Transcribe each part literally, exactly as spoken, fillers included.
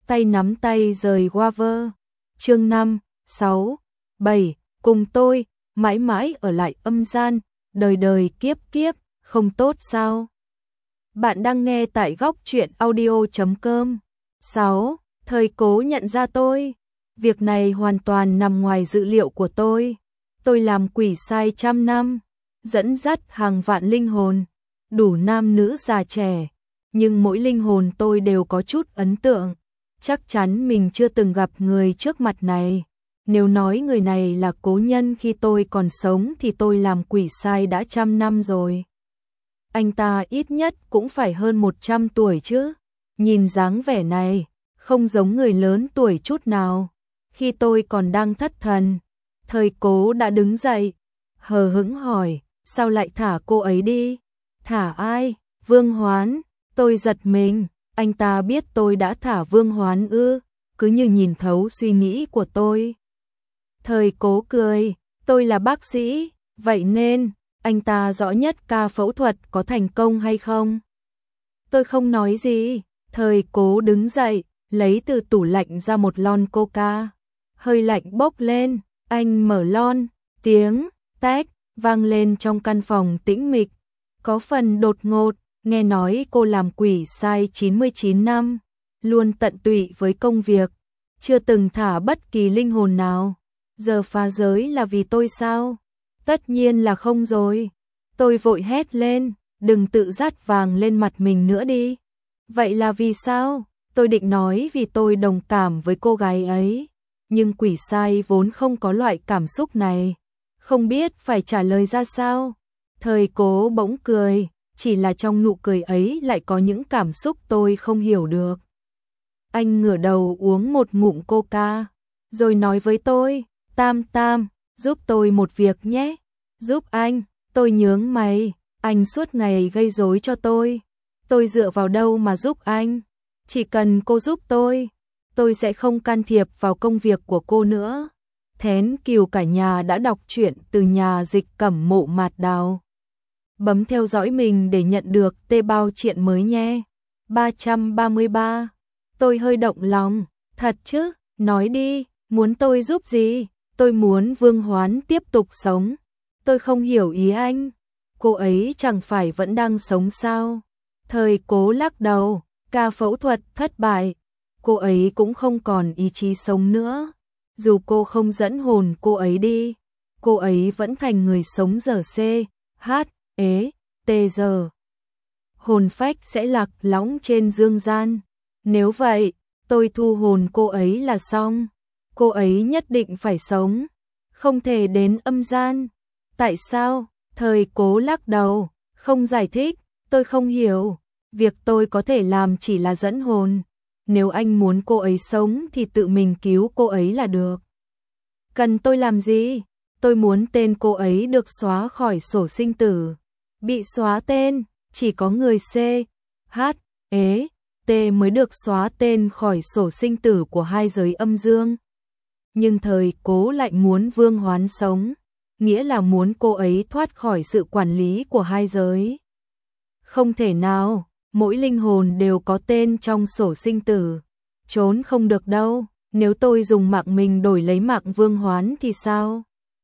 tay nắm tay rời Waver. Chương năm, sáu, bảy, cùng tôi, mãi mãi ở lại âm gian, đời đời kiếp kiếp, không tốt sao? Bạn đang nghe tại góc truyện audio chấm com. sáu. Thời Cố nhận ra tôi. Việc này hoàn toàn nằm ngoài dự liệu của tôi. Tôi làm quỷ sai trăm năm, dẫn dắt hàng vạn linh hồn, đủ nam nữ già trẻ, nhưng mỗi linh hồn tôi đều có chút ấn tượng. Chắc chắn mình chưa từng gặp người trước mặt này. Nếu nói người này là cố nhân khi tôi còn sống thì tôi làm quỷ sai đã trăm năm rồi. Anh ta ít nhất cũng phải hơn một trăm tuổi chứ. Nhìn dáng vẻ này, không giống người lớn tuổi chút nào. Khi tôi còn đang thất thần, Thời Cố đã đứng dậy, hờ hững hỏi, sao lại thả cô ấy đi? Thả ai? Vương Hoán. Tôi giật mình, anh ta biết tôi đã thả Vương Hoán ư? Cứ như nhìn thấu suy nghĩ của tôi. Thời Cố cười, tôi là bác sĩ, vậy nên, anh ta rõ nhất ca phẫu thuật có thành công hay không? Tôi không nói gì. Thời Cố đứng dậy, lấy từ tủ lạnh ra một lon coca. Hơi lạnh bốc lên, anh mở lon, tiếng tách vang lên trong căn phòng tĩnh mịch. Có phần đột ngột, nghe nói cô làm quỷ sai chín mươi chín năm, luôn tận tụy với công việc, chưa từng thả bất kỳ linh hồn nào. Giờ phá giới là vì tôi sao? Tất nhiên là không rồi. Tôi vội hét lên, đừng tự dát vàng lên mặt mình nữa đi. Vậy là vì sao? Tôi định nói vì tôi đồng cảm với cô gái ấy, nhưng quỷ sai vốn không có loại cảm xúc này, không biết phải trả lời ra sao. Thời Cố bỗng cười, chỉ là trong nụ cười ấy lại có những cảm xúc tôi không hiểu được. Anh ngửa đầu uống một ngụm coca, rồi nói với tôi, Tam Tam, giúp tôi một việc nhé. Giúp anh? Tôi nhướng mày, anh suốt ngày gây rối cho tôi. Tôi dựa vào đâu mà giúp anh? Chỉ cần cô giúp tôi, tôi sẽ không can thiệp vào công việc của cô nữa. Thén Kiều cả nhà đã đọc truyện từ nhà dịch Cẩm Mộ Mạt Đào. Bấm theo dõi mình để nhận được tê bao truyện mới nhé. ba trăm ba mươi ba. Tôi hơi động lòng, thật chứ, nói đi, muốn tôi giúp gì? Tôi muốn Vương Hoán tiếp tục sống. Tôi không hiểu ý anh. Cô ấy chẳng phải vẫn đang sống sao? Thời Cố lắc đầu, ca phẫu thuật thất bại. Cô ấy cũng không còn ý chí sống nữa. Dù cô không dẫn hồn cô ấy đi, cô ấy vẫn thành người sống giờ C, H, ế, T giờ. Hồn phách sẽ lạc lõng trên dương gian. Nếu vậy, tôi thu hồn cô ấy là xong. Cô ấy nhất định phải sống, không thể đến âm gian. Tại sao? Thời Cố lắc đầu, không giải thích, tôi không hiểu. Việc tôi có thể làm chỉ là dẫn hồn. Nếu anh muốn cô ấy sống thì tự mình cứu cô ấy là được. Cần tôi làm gì? Tôi muốn tên cô ấy được xóa khỏi sổ sinh tử. Bị xóa tên, chỉ có người C, H, ế, T mới được xóa tên khỏi sổ sinh tử của hai giới âm dương. Nhưng Thời Cố lại muốn Vương Hoán sống, nghĩa là muốn cô ấy thoát khỏi sự quản lý của hai giới. Không thể nào, mỗi linh hồn đều có tên trong sổ sinh tử. Trốn không được đâu, nếu tôi dùng mạng mình đổi lấy mạng Vương Hoán thì sao?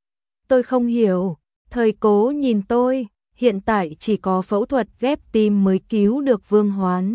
Tôi không hiểu. Thời Cố nhìn tôi, hiện tại chỉ có phẫu thuật ghép tim mới cứu được Vương Hoán.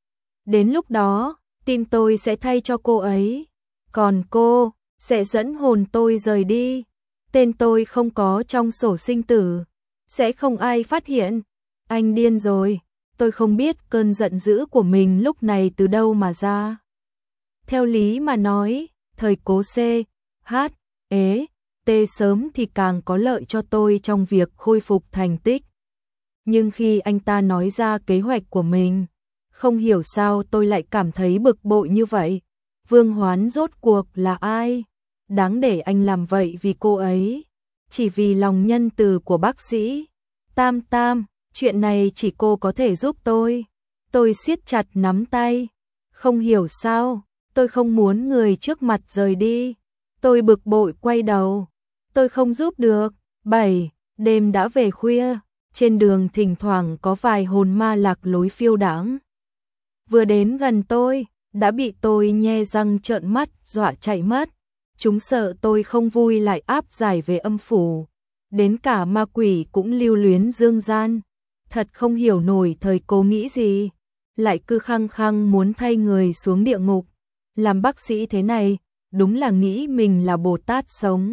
Đến lúc đó, tim tôi sẽ thay cho cô ấy, còn cô sẽ dẫn hồn tôi rời đi. Tên tôi không có trong sổ sinh tử, sẽ không ai phát hiện. Anh điên rồi, tôi không biết cơn giận dữ của mình lúc này từ đâu mà ra. Theo lý mà nói, Thời Cố C, H, ế, T sớm thì càng có lợi cho tôi trong việc khôi phục thành tích. Nhưng khi anh ta nói ra kế hoạch của mình, không hiểu sao tôi lại cảm thấy bực bội như vậy. Vương Hoán rốt cuộc là ai? Đáng để anh làm vậy vì cô ấy, chỉ vì lòng nhân từ của bác sĩ. Tam Tam, chuyện này chỉ cô có thể giúp tôi. Tôi siết chặt nắm tay. Không hiểu sao, tôi không muốn người trước mặt rời đi. Tôi bực bội quay đầu. Tôi không giúp được. bảy. Đêm đã về khuya, trên đường thỉnh thoảng có vài hồn ma lạc lối phiêu đãng. Vừa đến gần tôi, đã bị tôi nhe răng trợn mắt dọa chạy mất. Chúng sợ tôi không vui lại áp giải về âm phủ. Đến cả ma quỷ cũng lưu luyến dương gian. Thật không hiểu nổi thời Cố nghĩ gì, lại cứ khăng khăng muốn thay người xuống địa ngục. Làm bác sĩ thế này, đúng là nghĩ mình là Bồ Tát sống.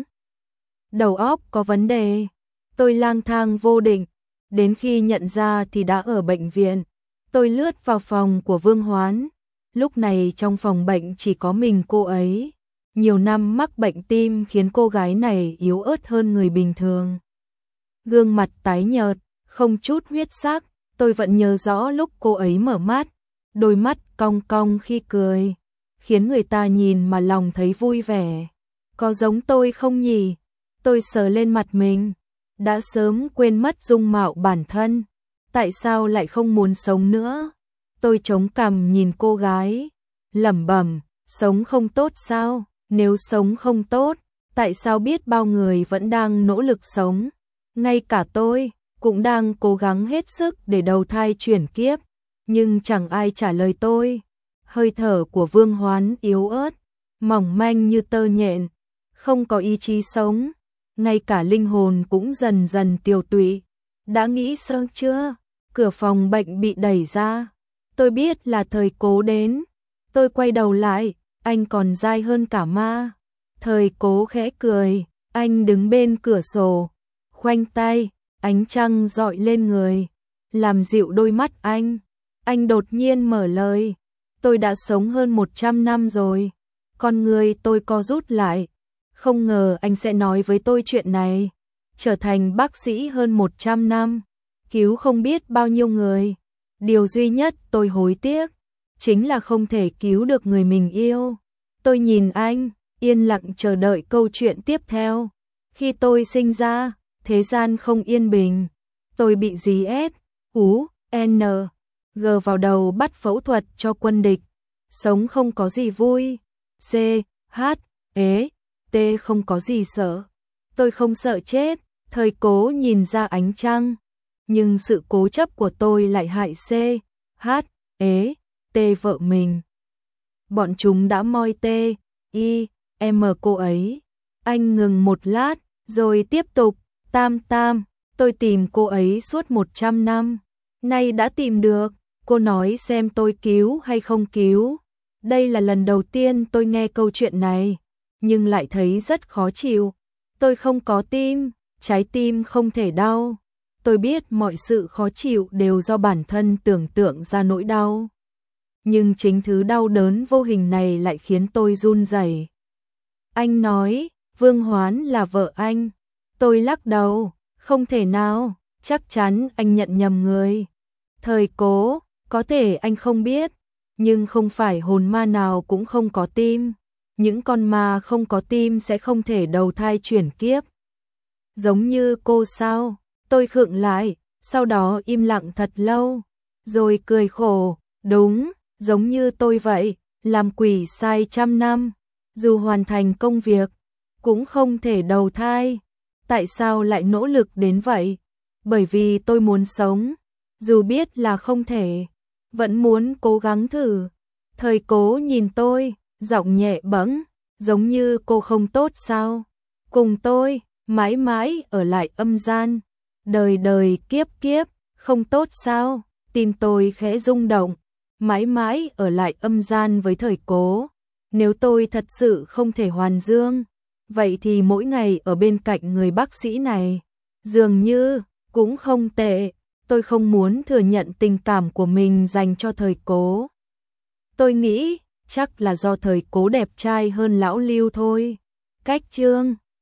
Đầu óc có vấn đề. Tôi lang thang vô định, đến khi nhận ra thì đã ở bệnh viện. Tôi lướt vào phòng của Vương Hoán. Lúc này trong phòng bệnh chỉ có mình cô ấy. Nhiều năm mắc bệnh tim khiến cô gái này yếu ớt hơn người bình thường. Gương mặt tái nhợt, không chút huyết sắc. Tôi vẫn nhớ rõ lúc cô ấy mở mắt, đôi mắt cong cong khi cười, khiến người ta nhìn mà lòng thấy vui vẻ. Có giống tôi không nhỉ? Tôi sờ lên mặt mình, đã sớm quên mất dung mạo bản thân. Tại sao lại không muốn sống nữa? Tôi chống cằm nhìn cô gái, lẩm bẩm, sống không tốt sao? Nếu sống không tốt, tại sao biết bao người vẫn đang nỗ lực sống? Ngay cả tôi cũng đang cố gắng hết sức để đầu thai chuyển kiếp, nhưng chẳng ai trả lời tôi. Hơi thở của Vương Hoán yếu ớt, mỏng manh như tơ nhện, không có ý chí sống, ngay cả linh hồn cũng dần dần tiêu tụy. Đã nghĩ sớm chưa? Cửa phòng bệnh bị đẩy ra. Tôi biết là thời Cố đến. Tôi quay đầu lại, anh còn dai hơn cả ma. Thời Cố khẽ cười, anh đứng bên cửa sổ, khoanh tay, ánh trăng rọi lên người, làm dịu đôi mắt anh. Anh đột nhiên mở lời, tôi đã sống hơn một trăm năm rồi. Con người tôi co rút lại, không ngờ anh sẽ nói với tôi chuyện này. Trở thành bác sĩ hơn một trăm năm, cứu không biết bao nhiêu người. Điều duy nhất tôi hối tiếc, chính là không thể cứu được người mình yêu. Tôi nhìn anh, yên lặng chờ đợi câu chuyện tiếp theo. Khi tôi sinh ra, thế gian không yên bình. Tôi bị dí S, U, N, G vào đầu bắt phẫu thuật cho quân địch. Sống không có gì vui. C, H, E, T không có gì sợ. Tôi không sợ chết. Thời Cố nhìn ra ánh trăng, nhưng sự cố chấp của tôi lại hại C, H, E, T vợ mình. Bọn chúng đã moi T, I, M cô ấy. Anh ngừng một lát, rồi tiếp tục, Tam Tam, tôi tìm cô ấy suốt một trăm năm. Nay đã tìm được, cô nói xem tôi cứu hay không cứu. Đây là lần đầu tiên tôi nghe câu chuyện này, nhưng lại thấy rất khó chịu. Tôi không có tim, trái tim không thể đau. Tôi biết mọi sự khó chịu đều do bản thân tưởng tượng ra nỗi đau. Nhưng chính thứ đau đớn vô hình này lại khiến tôi run rẩy. Anh nói, Vương Hoán là vợ anh. Tôi lắc đầu, không thể nào, chắc chắn anh nhận nhầm người. Thời Cố, có thể anh không biết, nhưng không phải hồn ma nào cũng không có tim. Những con ma không có tim sẽ không thể đầu thai chuyển kiếp. Giống như cô sao? Tôi khựng lại, sau đó im lặng thật lâu, rồi cười khổ, đúng, giống như tôi vậy, làm quỷ sai trăm năm, dù hoàn thành công việc, cũng không thể đầu thai. Tại sao lại nỗ lực đến vậy? Bởi vì tôi muốn sống, dù biết là không thể, vẫn muốn cố gắng thử. Thời Cố nhìn tôi, giọng nhẹ bẫng, giống như cô không tốt sao? Cùng tôi, mãi mãi ở lại âm gian, đời đời kiếp kiếp, không tốt sao? Tim tôi khẽ rung động, mãi mãi ở lại âm gian với Thời Cố. Nếu tôi thật sự không thể hoàn dương, vậy thì mỗi ngày ở bên cạnh người bác sĩ này, dường như cũng không tệ. Tôi không muốn thừa nhận tình cảm của mình dành cho Thời Cố. Tôi nghĩ chắc là do Thời Cố đẹp trai hơn lão Lưu thôi. Cách chương